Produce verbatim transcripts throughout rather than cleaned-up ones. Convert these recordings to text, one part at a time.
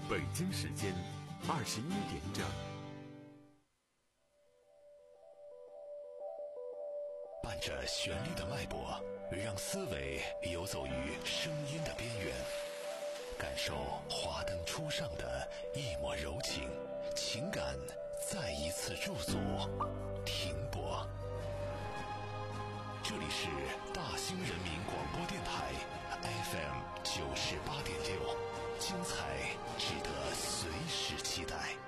北京时间二十一点整。 伴着旋律的脉搏，让思维游走于声音的边缘，感受华灯初上的一抹柔情，情感再一次驻足停泊。这里是大兴人民广播电台 F M 九十八点六，精彩值得随时期待。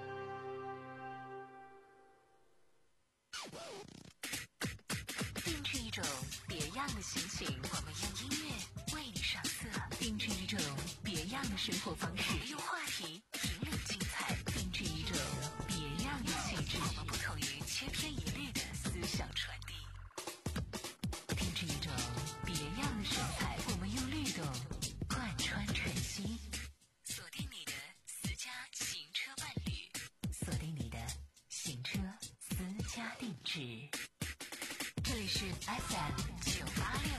定制一种别样的心情，我们用音乐为你上色；定制一种别样的生活方式，用话题引领精彩；定制一种别样的气质，我们不同于千篇一律的思想传递；定制一种别样的神采，我们用律动贯穿晨曦。锁定你的私家行车伴侣，锁定你的行车私家定制。这里是 F M 九八六。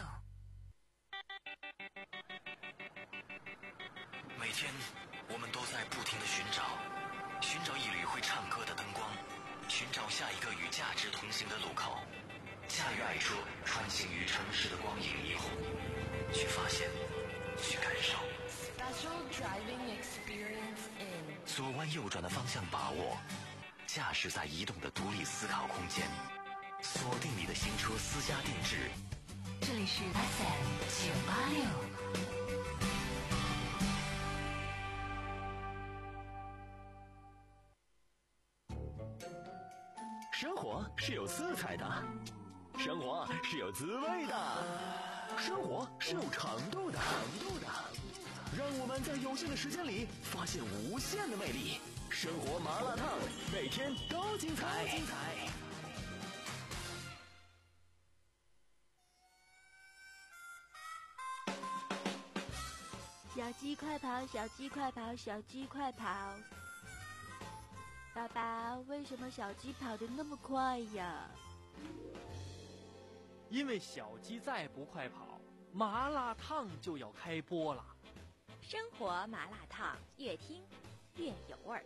每天我们都在不停地寻找，寻找一缕会唱歌的灯光，寻找下一个与价值同行的路口。驾驭爱车，穿行于城市的光影霓虹，去发现，去感受。 Special driving experience in 左弯右转的方向把握，驾驶在移动的独立思考空间。锁定你的行车私家定制， 这里是 F M 九八六。 生活是有色彩的，生活是有滋味的，生活是有长度的，长度的。让我们在有限的时间里发现无限的魅力。生活麻辣烫，每天都精彩，精彩。 小鸡快跑，小鸡快跑，小鸡快跑！爸爸，为什么小鸡跑得那么快呀？ 因为小鸡再不快跑，麻辣烫就要开播了。 生活麻辣烫，越听越有味儿。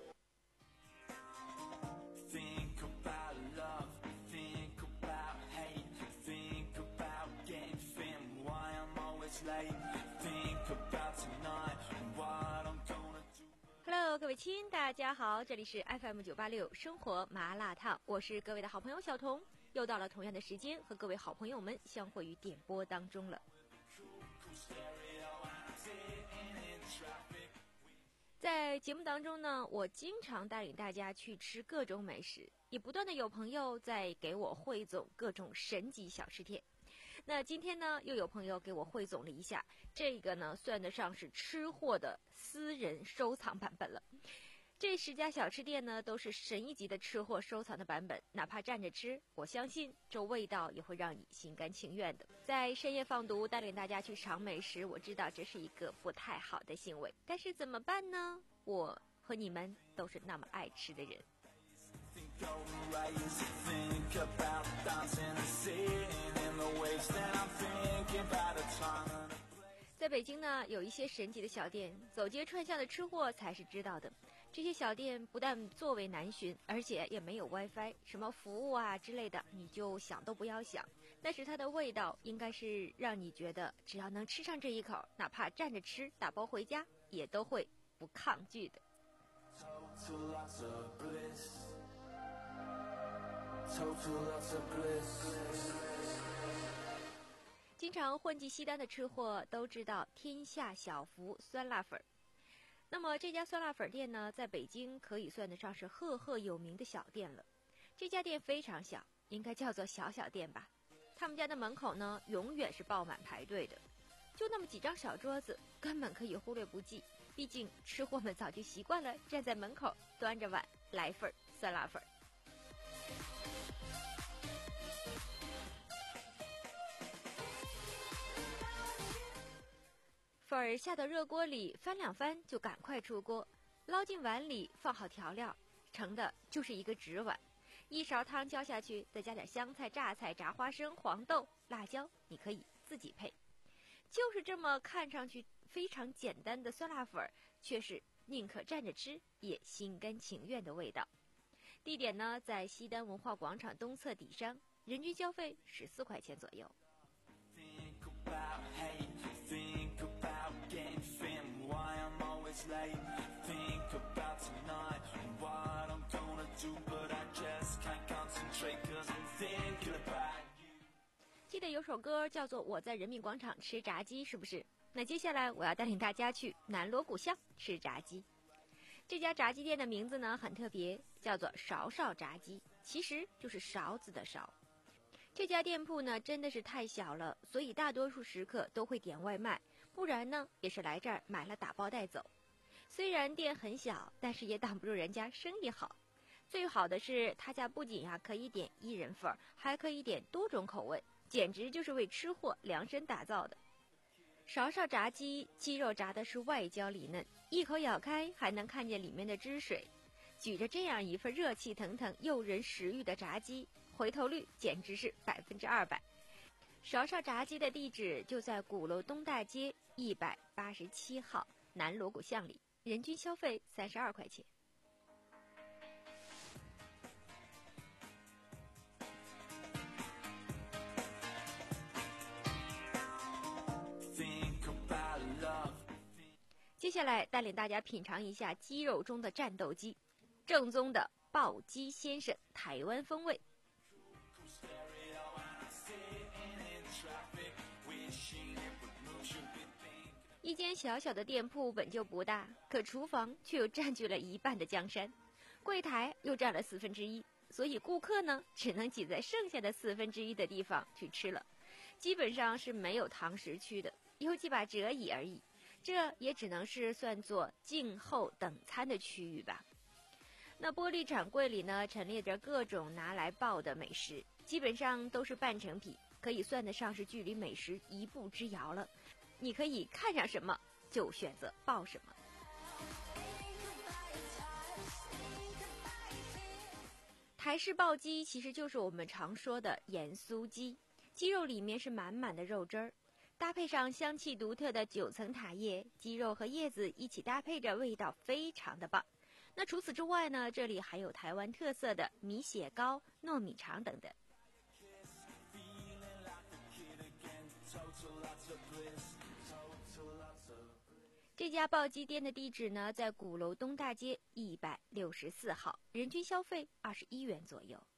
Think about love, think about hate, think about getting thin, why I'm always late, think about tonight, what I'm gonna do. Hello， 各位亲，大家好，这里是 F M 九八六生活麻辣烫，我是各位的好朋友小彤，又到了同样的时间和各位好朋友们相会于点播当中了。在节目当中呢，我经常带领大家去吃各种美食，也不断的有朋友在给我汇总各种神级小吃店。那今天呢，又有朋友给我汇总了一下，这个呢算得上是吃货的私人收藏版本了。这十家小吃店呢都是神一级的吃货收藏的版本，哪怕站着吃，我相信这味道也会让你心甘情愿的。在深夜放毒带领大家去尝美食，我知道这是一个不太好的行为，但是怎么办呢？我和你们都是那么爱吃的人。在北京呢，有一些神奇的小店，走街串巷的吃货才是知道的。这些小店不但座位难寻，而且也没有 WiFi， 什么服务啊之类的，你就想都不要想。但是它的味道应该是让你觉得，只要能吃上这一口，哪怕站着吃，打包回家，也都会不抗拒的。经常混迹西单的吃货都知道天下小福酸辣粉。那么这家酸辣粉店呢，在北京可以算得上是赫赫有名的小店了。这家店非常小，应该叫做小小店吧。他们家的门口呢，永远是爆满排队的，就那么几张小桌子，根本可以忽略不计。毕竟吃货们早就习惯了站在门口端着碗来份酸辣粉。粉儿下到热锅里翻两翻就赶快出锅，捞进碗里放好调料，盛的就是一个纸碗。一勺汤浇下去，再加点香菜、榨菜、炸花生、黄豆、辣椒，你可以自己配。就是这么看上去非常简单的酸辣粉，却是宁可站着吃也心甘情愿的味道。地点呢在西单文化广场东侧底商，人均消费十四块钱左右。记得有首歌叫做《我在人民广场吃炸鸡》，是不是？那接下来我要带领大家去南锣鼓巷吃炸鸡。这家炸鸡店的名字呢很特别，叫做勺勺炸鸡，其实就是勺子的勺。这家店铺呢真的是太小了，所以大多数食客都会点外卖，不然呢也是来这儿买了打包带走。虽然店很小，但是也挡不住人家生意好。最好的是他家不仅啊可以点一人份，还可以点多种口味，简直就是为吃货量身打造的。勺勺炸鸡，鸡肉炸的是外焦里嫩，一口咬开还能看见里面的汁水。举着这样一份热气腾腾、诱人食欲的炸鸡，回头率简直是百分之二百。勺勺炸鸡的地址就在鼓楼东大街一百八十七号南锣鼓巷里，人均消费三十二块钱。接下来带领大家品尝一下鸡肉中的战斗机，正宗的爆鸡先生台湾风味。一间小小的店铺本就不大，可厨房却又占据了一半的江山，柜台又占了四分之一，所以顾客呢只能挤在剩下的四分之一的地方去吃了，基本上是没有堂食区的，有几把折椅而已。这也只能是算作静候等餐的区域吧。那玻璃展柜里呢，陈列着各种拿来爆的美食，基本上都是半成品，可以算得上是距离美食一步之遥了。你可以看上什么就选择爆什么。台式爆鸡其实就是我们常说的盐酥鸡，鸡肉里面是满满的肉汁儿。搭配上香气独特的九层塔叶，鸡肉和叶子一起搭配着，味道非常的棒。那除此之外呢，这里还有台湾特色的米血糕、糯米肠等等。这家爆鸡店的地址呢，在鼓楼东大街一百六十四号，人均消费二十一元左右。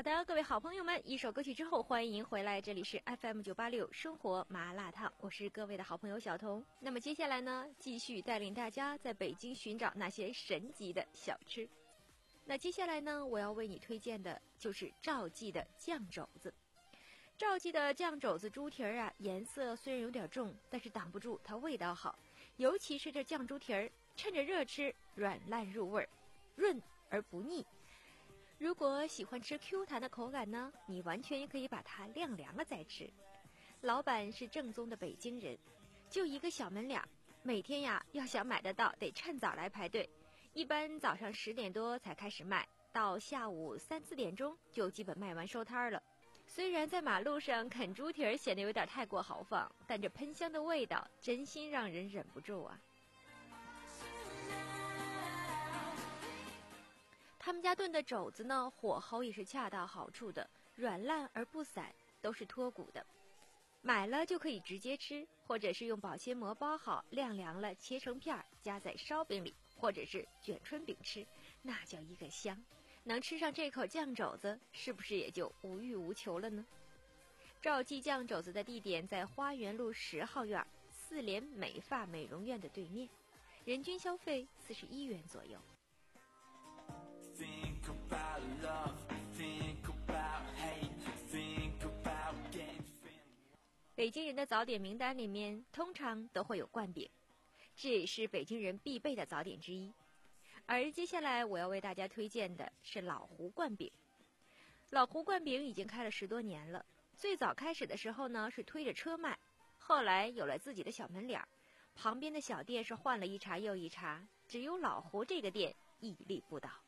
的，各位好朋友们，一首歌曲之后，欢迎回来，这里是 F M 九八六生活麻辣烫，我是各位的好朋友小彤。那么接下来呢，继续带领大家在北京寻找那些神级的小吃。那接下来呢，我要为你推荐的就是赵记的酱肘子。赵记的酱肘子猪蹄儿啊，颜色虽然有点重，但是挡不住它味道好，尤其是这酱猪蹄儿，趁着热吃，软烂入味儿，润而不腻。如果喜欢吃 Q 弹的口感呢，你完全也可以把它晾凉了再吃。老板是正宗的北京人，就一个小门脸，每天呀要想买得到，得趁早来排队。一般早上十点多才开始卖，到下午三四点钟就基本卖完收摊了。虽然在马路上啃猪蹄儿显得有点太过豪放，但这喷香的味道真心让人忍不住啊。他们家炖的肘子呢，火候也是恰到好处的，软烂而不散，都是脱骨的。买了就可以直接吃，或者是用保鲜膜包好，晾凉了切成片儿，夹在烧饼里，或者是卷春饼吃，那叫一个香。能吃上这口酱肘子，是不是也就无欲无求了呢？赵记酱肘子的地点在花园路十号院四联美发美容院的对面，人均消费四十一元左右。 Think about love, think about hate, think about getting family. 北京人的早点名单里面通常都会有灌饼，这也是北京人必备的早点之一。而接下来我要为大家推荐的是老胡灌饼。老胡灌饼已经开了十多年了，最早开始的时候呢是推着车卖，后来有了自己的小门脸，旁边的小店是换了一茬又一茬，只有老胡这个店屹立不倒。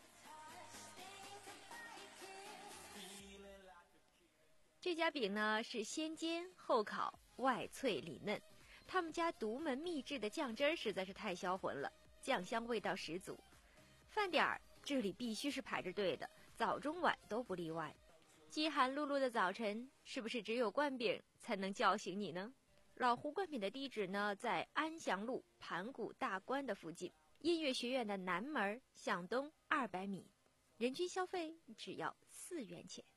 这家饼呢是先煎后烤，外脆里嫩，他们家独门秘制的酱汁儿实在是太销魂了，酱香味道十足。饭点儿这里必须是排着队的，早中晚都不例外。饥寒辘辘的早晨，是不是只有灌饼才能叫醒你呢？老胡灌饼的地址呢在安祥路盘古大观的附近，音乐学院的南门向东二百米，人均消费只要四元钱。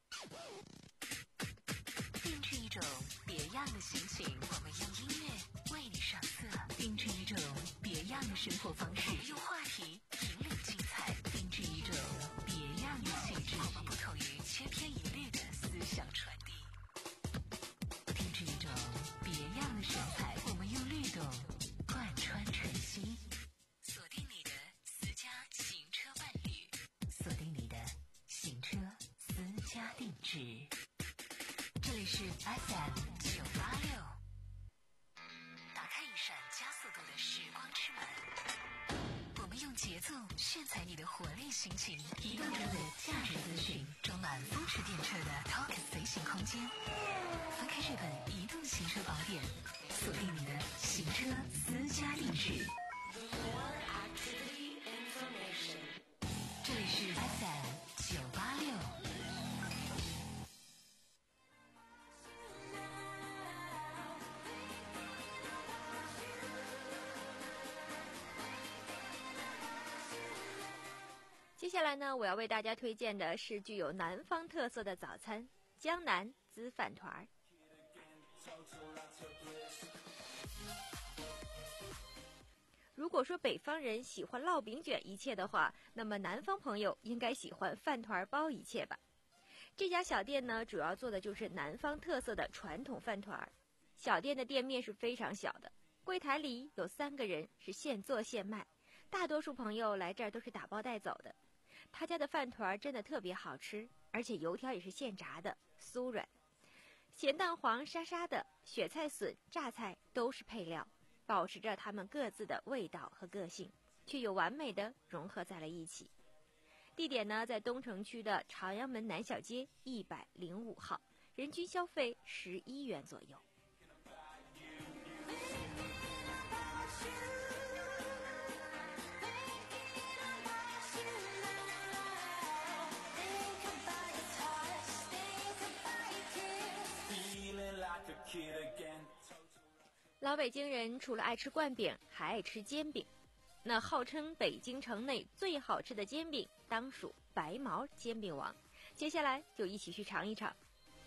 定制一种别样的心情，我们用音乐为你上色；定制一种别样的生活方式，我们用话题引领精彩；定制一种别样的气质，我们不同于千篇一律的思想传递；定制一种别样的神采，我们用律动贯穿晨曦。锁定你的私家行车伴侣，锁定你的行车私家定制。这里是 F M 九八六，打开一扇加速度的时光之门，我们用节奏炫彩你的活力心情，移动中的价值资讯，装满风驰电掣的 Talk 随行空间，翻开这本移动行车宝典，锁定你的行车私家定制。这里是 F M 九八六。 接下来呢，我要为大家推荐的是具有南方特色的早餐——江南滋饭团儿。如果说北方人喜欢烙饼卷一切的话，那么南方朋友应该喜欢饭团包一切吧。这家小店呢，主要做的就是南方特色的传统饭团儿。小店的店面是非常小的，柜台里有三个人，是现做现卖。大多数朋友来这儿都是打包带走的。他家的饭团真的特别好吃，而且油条也是现炸的，酥软。咸蛋黄沙沙的，雪菜笋、榨菜都是配料，保持着它们各自的味道和个性，却又完美的融合在了一起。地点呢，在东城区的朝阳门南小街一百零五号，人均消费十一元左右。老北京人除了爱吃灌饼，还爱吃煎饼。那号称北京城内最好吃的煎饼，当属白毛煎饼王。 接下来就一起去尝一尝。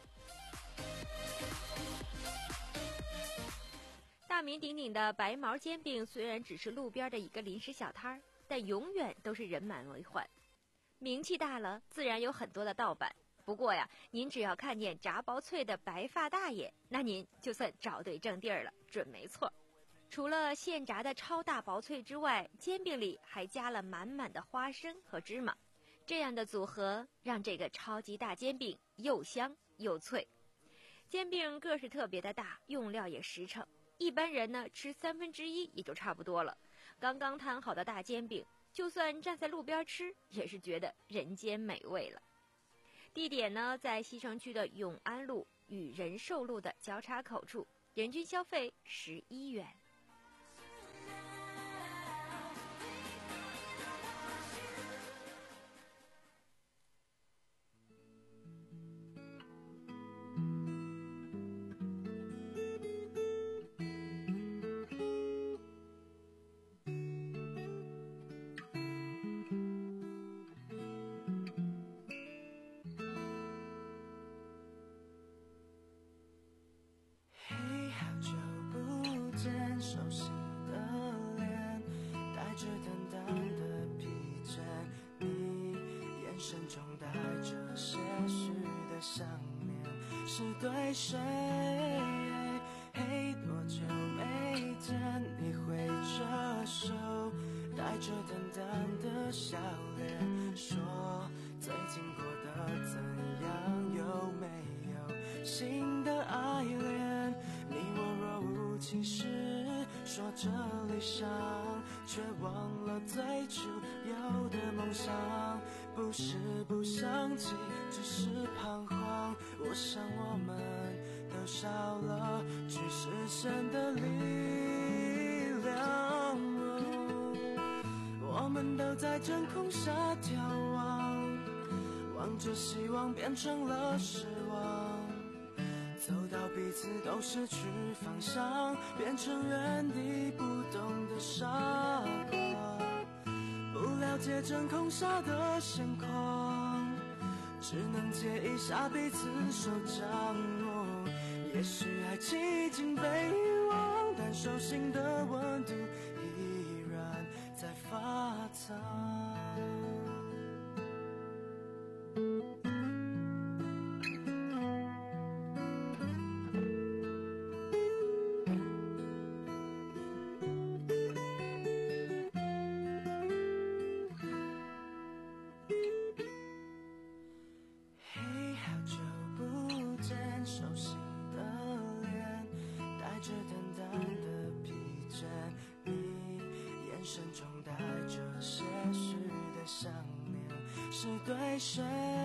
大名鼎鼎的白毛煎饼虽然只是路边的一个临时小摊儿，但永远都是人满为患。名气大了，自然有很多的盗版。不过呀，您只要看见炸薄脆的白发大爷，那您就算找对正地儿了，准没错。除了现炸的超大薄脆之外，煎饼里还加了满满的花生和芝麻，这样的组合让这个超级大煎饼又香又脆。煎饼个是特别的大，用料也实诚，一般人呢吃三分之一也就差不多了。刚刚摊好的大煎饼，就算站在路边吃，也是觉得人间美味了。地点呢在西城区的永安路与仁寿路的交叉口处，人均消费十一元。 熟悉的脸，带着淡淡的疲倦，你眼神中带着些许的想念，是对谁？嘿，多久没见？你挥着手，带着淡淡的笑脸，说最近过得怎样？有没有新的爱恋？你我若无其事说着理想，却忘了最初有的梦想。不是不想起，只是彷徨。我想我们都少了去实现的力量。我们都在真空下眺望，望着希望变成了失望。走到彼此都失去方向，变成原地不动的傻瓜。不了解真空下的现况，只能借一下彼此手掌握。也许爱情已经被遗忘，但手心的温度依然在发烫。是对谁？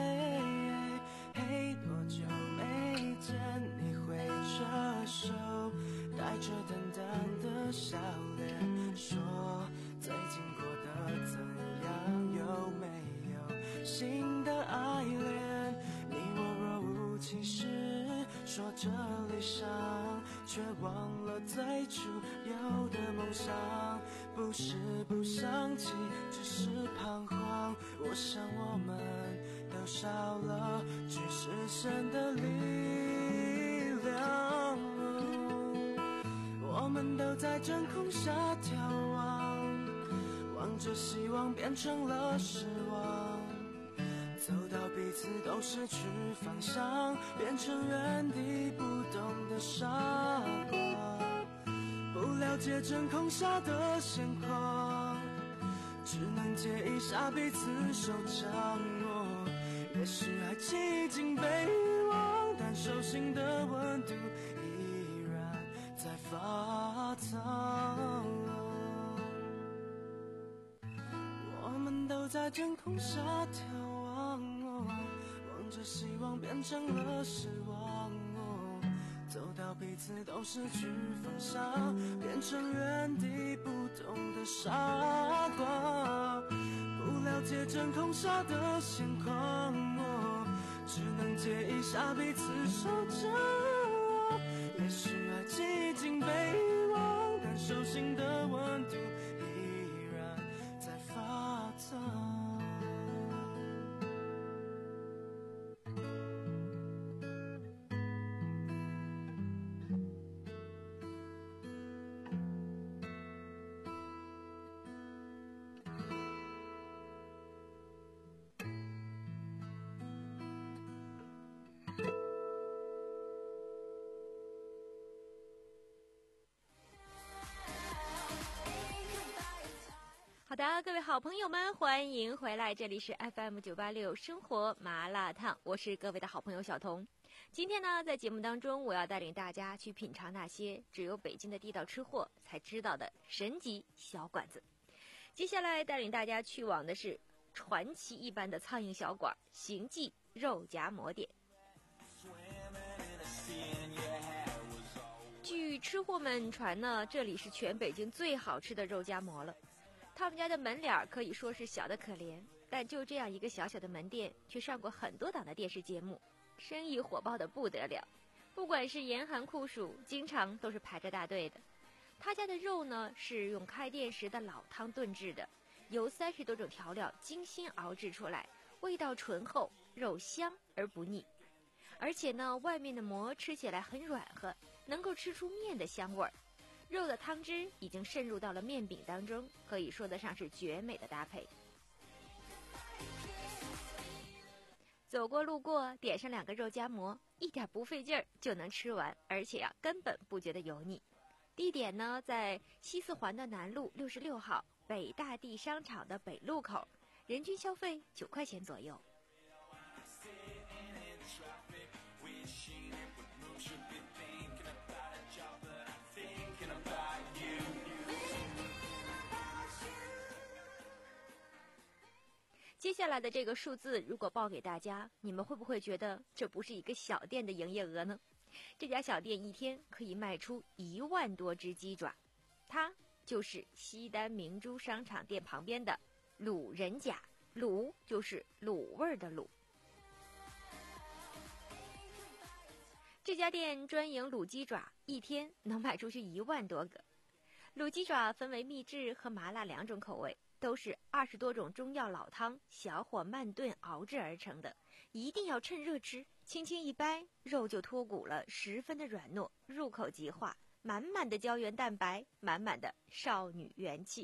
嘿，多久没见？你挥着手，带着淡淡的笑脸，说最近过得怎样？有没有新的爱恋？你我若无其事说着理想，却忘了最初有的梦想。不是不想起，只是彷徨。我想我们都少了去实现的力量。我们都在真空下眺望，望着希望变成了失望。走到彼此都失去方向，变成原地不动的傻瓜。不了解真空下的现况，只能借一下彼此手掌握。也许爱情已经被遗忘，但手心的温度依然在发烫。我们都在真空下眺望，望着希望变成了失望。走到彼此都失去方向，变成原地不动的傻瓜。不了解真空下的现况，只能借一下彼此手掌。也许爱情已经被遗忘，但手心的温度依然在发烫。 的，各位好朋友们，欢迎回来，这里是 F M 九八六生活麻辣烫，我是各位的好朋友小彤。今天呢，在节目当中，我要带领大家去品尝那些只有北京的地道吃货才知道的神级小馆子。接下来带领大家去往的是传奇一般的苍蝇小馆——行记肉夹馍店。据吃货们传呢，这里是全北京最好吃的肉夹馍了。他们家的门脸可以说是小得可怜，但就这样一个小小的门店，却上过很多档的电视节目，生意火爆的不得了。不管是严寒酷暑，经常都是排着大队的。他家的肉呢，是用开店时的老汤炖制的，由三十多种调料精心熬制出来，味道醇厚，肉香而不腻。而且呢，外面的馍吃起来很软和，能够吃出面的香味儿。肉的汤汁已经渗入到了面饼当中，可以说得上是绝美的搭配。走过路过，点上两个肉夹馍，一点不费劲儿就能吃完，而且啊，根本不觉得油腻。地点呢，在西四环的南路六十六号北大地商场的北路口，人均消费九块钱左右。接下来的这个数字如果报给大家，你们会不会觉得这不是一个小店的营业额呢？这家小店一天可以卖出一万多只鸡爪，它就是西单明珠商场店旁边的卤人甲，卤就是卤味的卤。这家店专营卤鸡爪，一天能卖出去一万多个。卤鸡爪分为秘制和麻辣两种口味，都是二十多种中药老汤小火慢炖熬制而成的，一定要趁热吃，轻轻一掰，肉就脱骨了，十分的软糯，入口即化，满满的胶原蛋白，满满的少女元气。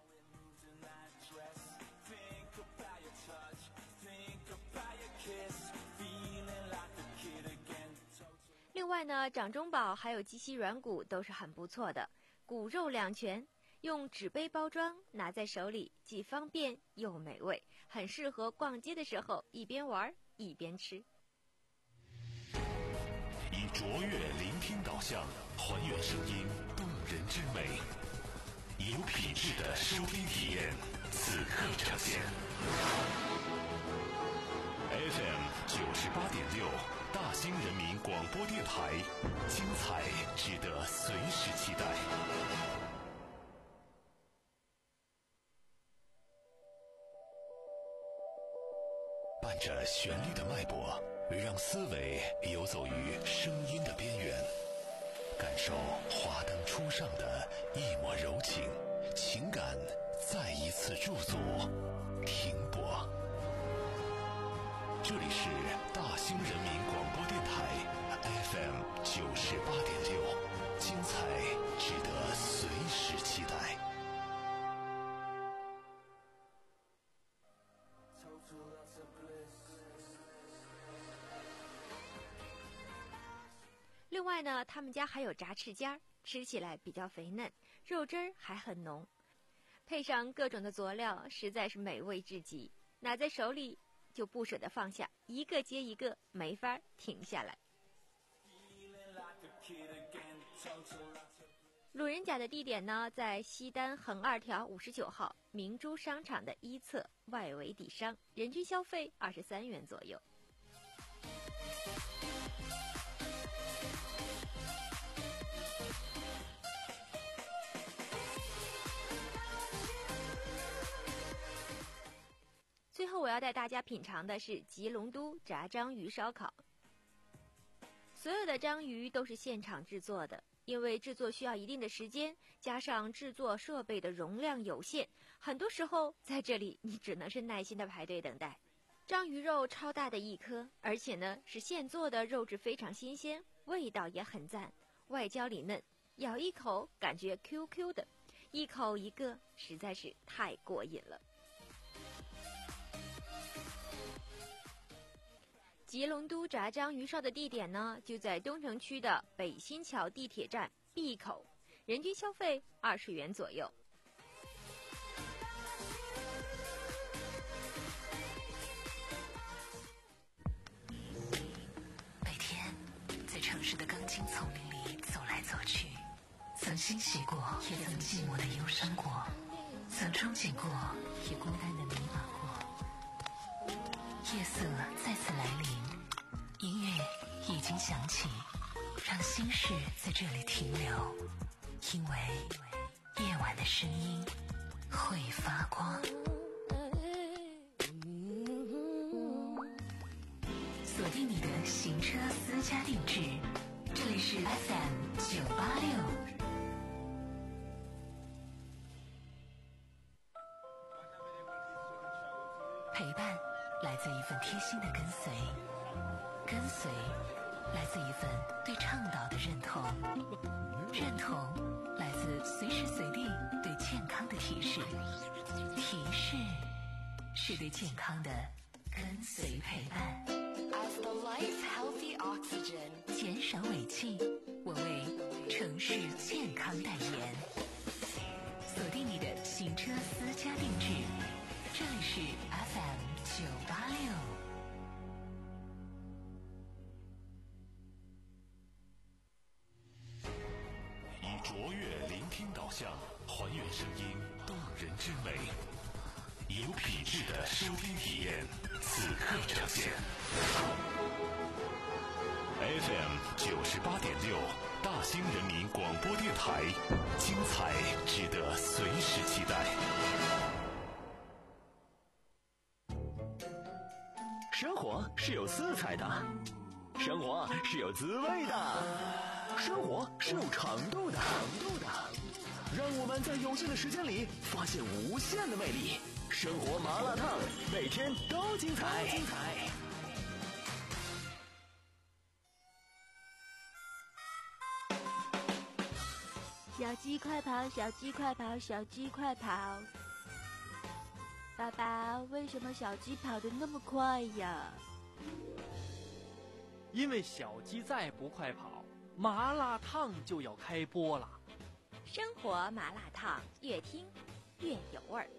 另外呢，掌中宝还有鸡膝软骨都是很不错的，骨肉两全，用纸杯包装，拿在手里既方便又美味，很适合逛街的时候一边玩一边吃。 以卓越聆听导向，还原声音动人之美，以有品质的收听体验，此刻呈现。F M 九十八点六，大兴人民广播电台，精彩值得随时期待。伴着旋律的脉搏，让思维游走于声音的边缘，感受华灯初上的一抹柔情，情感再一次驻足停泊。这里是大兴人民广播电台 F M 九十八点六，精彩值得随时期待。 另外呢，他们家还有炸翅尖儿，吃起来比较肥嫩，肉汁儿还很浓，配上各种的佐料，实在是美味至极。拿在手里就不舍得放下，一个接一个，没法停下来。卤人甲的地点呢，在西单横二条五十九号明珠商场的一侧外围底商，人均消费二十三元左右。最后我要带大家品尝的是吉隆都炸章鱼烧烤。所有的章鱼都是现场制作的，因为制作需要一定的时间，加上制作设备的容量有限，很多时候在这里你只能是耐心的排队等待。章鱼肉超大的一颗，而且呢是现做的，肉质非常新鲜，味道也很赞，外焦里嫩，咬一口感觉 Q Q 的，一口一个，实在是太过瘾了。吉隆都炸章鱼烧的地点呢，就在东城区的北新桥地铁站 B 口，人均消费二十元左右。 欣喜过，也曾寂寞的忧伤过，曾憧憬过，也孤单的迷茫过。夜色再次来临，音乐已经响起，让心事在这里停留，因为夜晚的声音会发光。锁定你的行车私家定制，这里是 F M 九八六。陪伴来自一份贴心的跟随，跟随来自一份对倡导的认同，认同来自随时随地对健康的提示，提示是对健康的跟随陪伴。As the life healthy oxygen， 减少尾气，我为城市健康代言。锁定你的行车私家定制，这里是 F M 九八六。 以卓越聆听导向，还原声音动人之美，有品质的收听体验，此刻呈现。F M 九十八点六，大兴人民广播电台，精彩值得随时期待。 生活是有色彩的，生活是有滋味的，生活是有长度的，长度的。让我们在有限的时间里发现无限的魅力。生活麻辣烫，每天都精彩。精彩。 小鸡快跑，小鸡快跑，小鸡快跑！爸爸，为什么小鸡跑得那么快呀？ 因为小鸡再不快跑，麻辣烫就要开播了。 生活麻辣烫，越听越有味儿。